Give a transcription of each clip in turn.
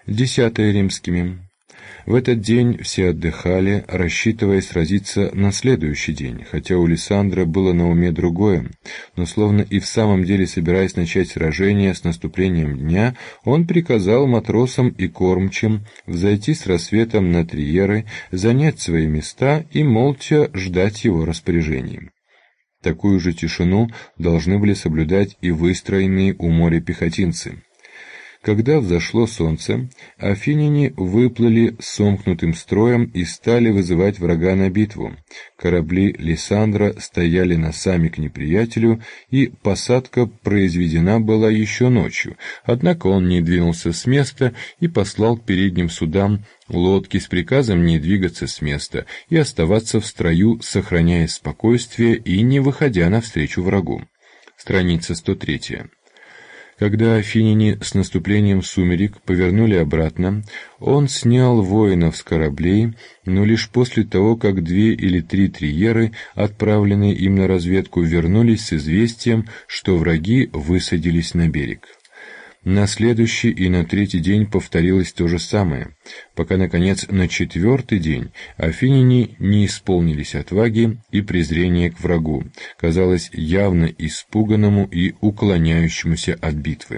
10 римскими. В этот день все отдыхали, рассчитывая сразиться на следующий день, хотя у Лисандра было на уме другое, но словно и в самом деле собираясь начать сражение с наступлением дня, он приказал матросам и кормчим взойти с рассветом на триеры, занять свои места и молча ждать его распоряжений. Такую же тишину должны были соблюдать и выстроенные у моря пехотинцы. Когда взошло солнце, афиняне выплыли сомкнутым строем и стали вызывать врага на битву. Корабли Лисандра стояли носами к неприятелю, и посадка произведена была еще ночью, однако он не двинулся с места и послал к передним судам лодки с приказом не двигаться с места и оставаться в строю, сохраняя спокойствие и не выходя навстречу врагу. Страница 103. Когда афиняне с наступлением сумерек повернули обратно, он снял воинов с кораблей, но лишь после того, как 2 или 3 триеры, отправленные им на разведку, вернулись с известием, что враги высадились на берег. На следующий и на 3-й день повторилось то же самое, пока, наконец, на 4-й день афиняне не исполнились отваги и презрения к врагу, казалось, явно испуганному и уклоняющемуся от битвы.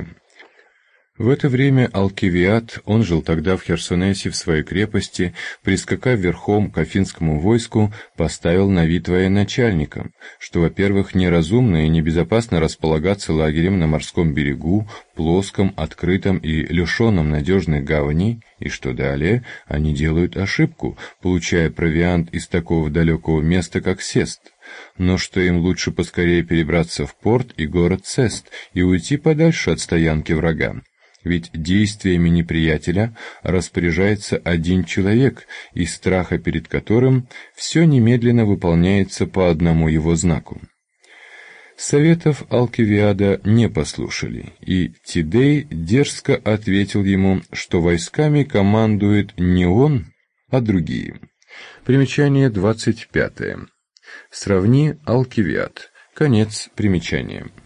В это время Алкивиад, он жил тогда в Херсонесе в своей крепости, прискакав верхом к афинскому войску, поставил на вид военачальникам, что, во-первых, неразумно и небезопасно располагаться лагерем на морском берегу, плоском, открытом и лишенном надежной гавани, и что далее они делают ошибку, получая провиант из такого далекого места, как Сест, но что им лучше поскорее перебраться в порт и город Сест и уйти подальше от стоянки врага. Ведь действиями неприятеля распоряжается один человек, из страха перед которым все немедленно выполняется по одному его знаку. Советов Алкивиада не послушали, и Тидей дерзко ответил ему, что войсками командует не он, а другие. Примечание 25. Сравни Алкивиад. Конец примечания.